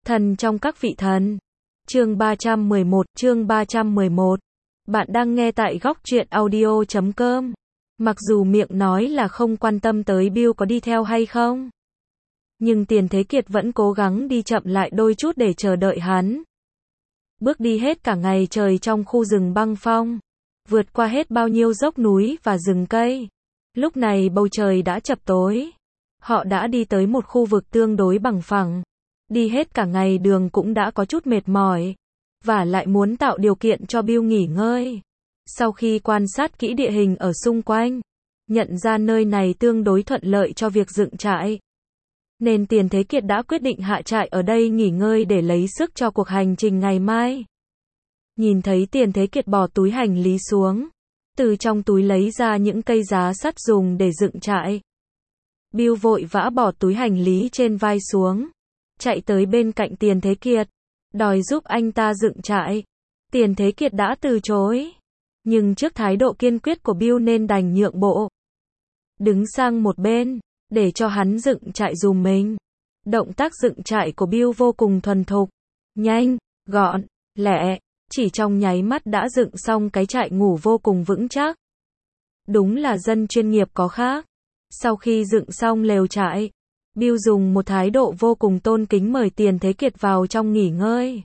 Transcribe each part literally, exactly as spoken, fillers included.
Thần trong các vị thần. Chương ba trăm mười một, chương ba trăm mười một. Bạn đang nghe tại góc truyện audio chấm com. Mặc dù miệng nói là không quan tâm tới Bill có đi theo hay không, nhưng Tiền Thế Kiệt vẫn cố gắng đi chậm lại đôi chút để chờ đợi hắn. Bước đi hết cả ngày trời trong khu rừng băng phong, vượt qua hết bao nhiêu dốc núi và rừng cây. Lúc này bầu trời đã chập tối. Họ đã đi tới một khu vực tương đối bằng phẳng. Đi hết cả ngày đường cũng đã có chút mệt mỏi, và lại muốn tạo điều kiện cho Bill nghỉ ngơi. Sau khi quan sát kỹ địa hình ở xung quanh, nhận ra nơi này tương đối thuận lợi cho việc dựng trại, nên Tiền Thế Kiệt đã quyết định hạ trại ở đây nghỉ ngơi để lấy sức cho cuộc hành trình ngày mai. Nhìn thấy Tiền Thế Kiệt bỏ túi hành lý xuống, từ trong túi lấy ra những cây giá sắt dùng để dựng trại. Bill vội vã bỏ túi hành lý trên vai xuống, chạy tới bên cạnh Tiền Thế Kiệt, đòi giúp anh ta dựng trại. Tiền Thế Kiệt đã từ chối, nhưng trước thái độ kiên quyết của Bill nên đành nhượng bộ, đứng sang một bên, để cho hắn dựng trại dùm mình. Động tác dựng trại của Bill vô cùng thuần thục, nhanh, gọn, lẹ, chỉ trong nháy mắt đã dựng xong cái trại ngủ vô cùng vững chắc. Đúng là dân chuyên nghiệp có khác. Sau khi dựng xong lều trại, Bill dùng một thái độ vô cùng tôn kính mời Tiền Thế Kiệt vào trong nghỉ ngơi.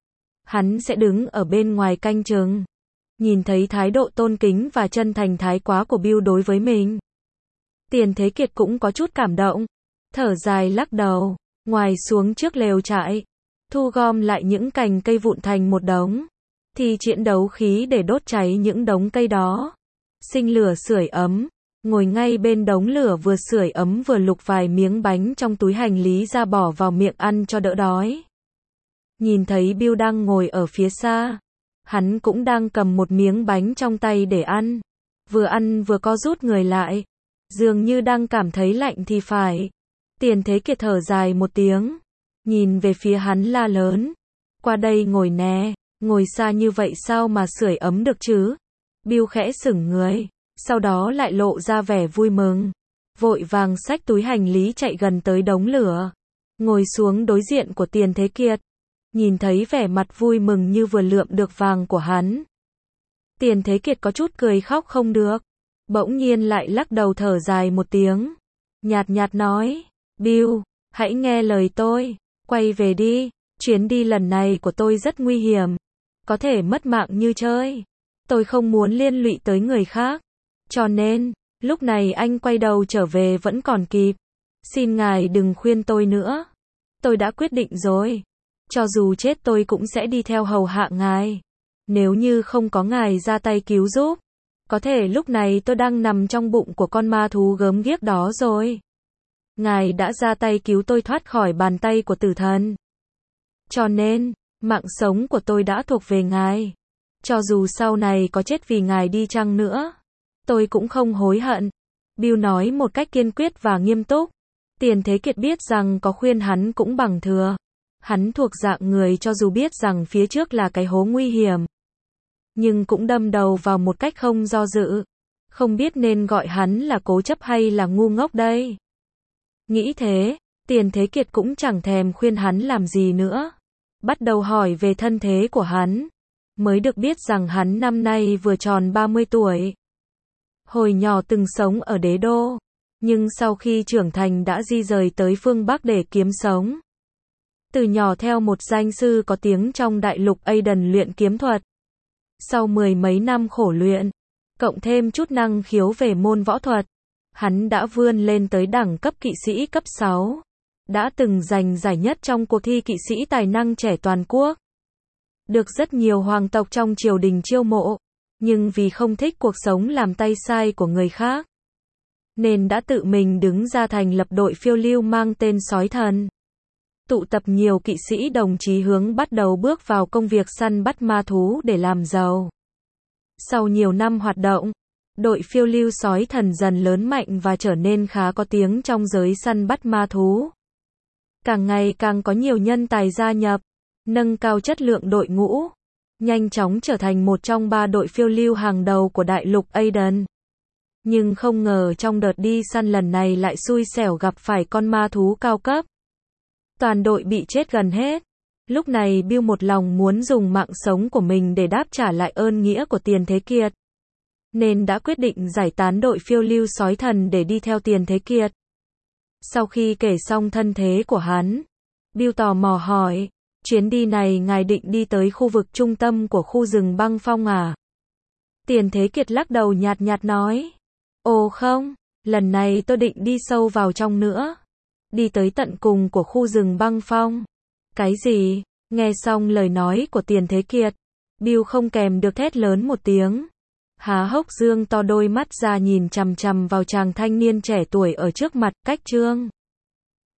Hắn sẽ đứng ở bên ngoài canh chừng. Nhìn thấy thái độ tôn kính và chân thành thái quá của Bill đối với mình, Tiền Thế Kiệt cũng có chút cảm động, thở dài lắc đầu, ngoài xuống trước lều trại, thu gom lại những cành cây vụn thành một đống, thì triển đấu khí để đốt cháy những đống cây đó. Sinh lửa sưởi ấm, ngồi ngay bên đống lửa vừa sưởi ấm vừa lục vài miếng bánh trong túi hành lý ra bỏ vào miệng ăn cho đỡ đói. Nhìn thấy Bill đang ngồi ở phía xa, hắn cũng đang cầm một miếng bánh trong tay để ăn, vừa ăn vừa co rút người lại, dường như đang cảm thấy lạnh thì phải. Tiền Thế Kiệt thở dài một tiếng, nhìn về phía hắn la lớn, qua đây ngồi nè, ngồi xa như vậy sao mà sưởi ấm được chứ? Bill khẽ sững người, sau đó lại lộ ra vẻ vui mừng, vội vàng xách túi hành lý chạy gần tới đống lửa, ngồi xuống đối diện của Tiền Thế Kiệt. Nhìn thấy vẻ mặt vui mừng như vừa lượm được vàng của hắn, Tiền Thế Kiệt có chút cười khóc không được, bỗng nhiên lại lắc đầu thở dài một tiếng, nhạt nhạt nói, Bill, hãy nghe lời tôi, quay về đi, chuyến đi lần này của tôi rất nguy hiểm, có thể mất mạng như chơi, tôi không muốn liên lụy tới người khác, cho nên, lúc này anh quay đầu trở về vẫn còn kịp, xin ngài đừng khuyên tôi nữa, tôi đã quyết định rồi. Cho dù chết tôi cũng sẽ đi theo hầu hạ ngài. Nếu như không có ngài ra tay cứu giúp, có thể lúc này tôi đang nằm trong bụng của con ma thú gớm ghiếc đó rồi. Ngài đã ra tay cứu tôi thoát khỏi bàn tay của tử thần. Cho nên, mạng sống của tôi đã thuộc về ngài. Cho dù sau này có chết vì ngài đi chăng nữa, tôi cũng không hối hận. Bill nói một cách kiên quyết và nghiêm túc. Tiền Thế Kiệt biết rằng có khuyên hắn cũng bằng thừa. Hắn thuộc dạng người cho dù biết rằng phía trước là cái hố nguy hiểm, nhưng cũng đâm đầu vào một cách không do dự. Không biết nên gọi hắn là cố chấp hay là ngu ngốc đây. Nghĩ thế, Tiền Thế Kiệt cũng chẳng thèm khuyên hắn làm gì nữa. Bắt đầu hỏi về thân thế của hắn. Mới được biết rằng hắn năm nay vừa tròn ba mươi tuổi. Hồi nhỏ từng sống ở đế đô, nhưng sau khi trưởng thành đã di rời tới phương Bắc để kiếm sống. Từ nhỏ theo một danh sư có tiếng trong đại lục Aiden luyện kiếm thuật. Sau mười mấy năm khổ luyện, cộng thêm chút năng khiếu về môn võ thuật, hắn đã vươn lên tới đẳng cấp kỵ sĩ cấp sáu. Đã từng giành giải nhất trong cuộc thi kỵ sĩ tài năng trẻ toàn quốc. Được rất nhiều hoàng tộc trong triều đình chiêu mộ, nhưng vì không thích cuộc sống làm tay sai của người khác, nên đã tự mình đứng ra thành lập đội phiêu lưu mang tên Sói Thần. Tụ tập nhiều kỵ sĩ đồng chí hướng bắt đầu bước vào công việc săn bắt ma thú để làm giàu. Sau nhiều năm hoạt động, đội phiêu lưu Sói Thần dần lớn mạnh và trở nên khá có tiếng trong giới săn bắt ma thú. Càng ngày càng có nhiều nhân tài gia nhập, nâng cao chất lượng đội ngũ, nhanh chóng trở thành một trong ba đội phiêu lưu hàng đầu của đại lục Aiden. Nhưng không ngờ trong đợt đi săn lần này lại xui xẻo gặp phải con ma thú cao cấp. Toàn đội bị chết gần hết. Lúc này Bill một lòng muốn dùng mạng sống của mình để đáp trả lại ơn nghĩa của Tiền Thế Kiệt, nên đã quyết định giải tán đội phiêu lưu sói thần để đi theo Tiền Thế Kiệt. Sau khi kể xong thân thế của hắn, Bill tò mò hỏi, chuyến đi này ngài định đi tới khu vực trung tâm của khu rừng băng phong à? Tiền Thế Kiệt lắc đầu nhạt nhạt nói, ồ không, lần này tôi định đi sâu vào trong nữa, đi tới tận cùng của khu rừng băng phong. Cái gì? Nghe xong lời nói của Tiền Thế Kiệt, Bill không kèm được thét lớn một tiếng, há hốc dương to đôi mắt ra nhìn chằm chằm vào chàng thanh niên trẻ tuổi ở trước mặt. Cách chương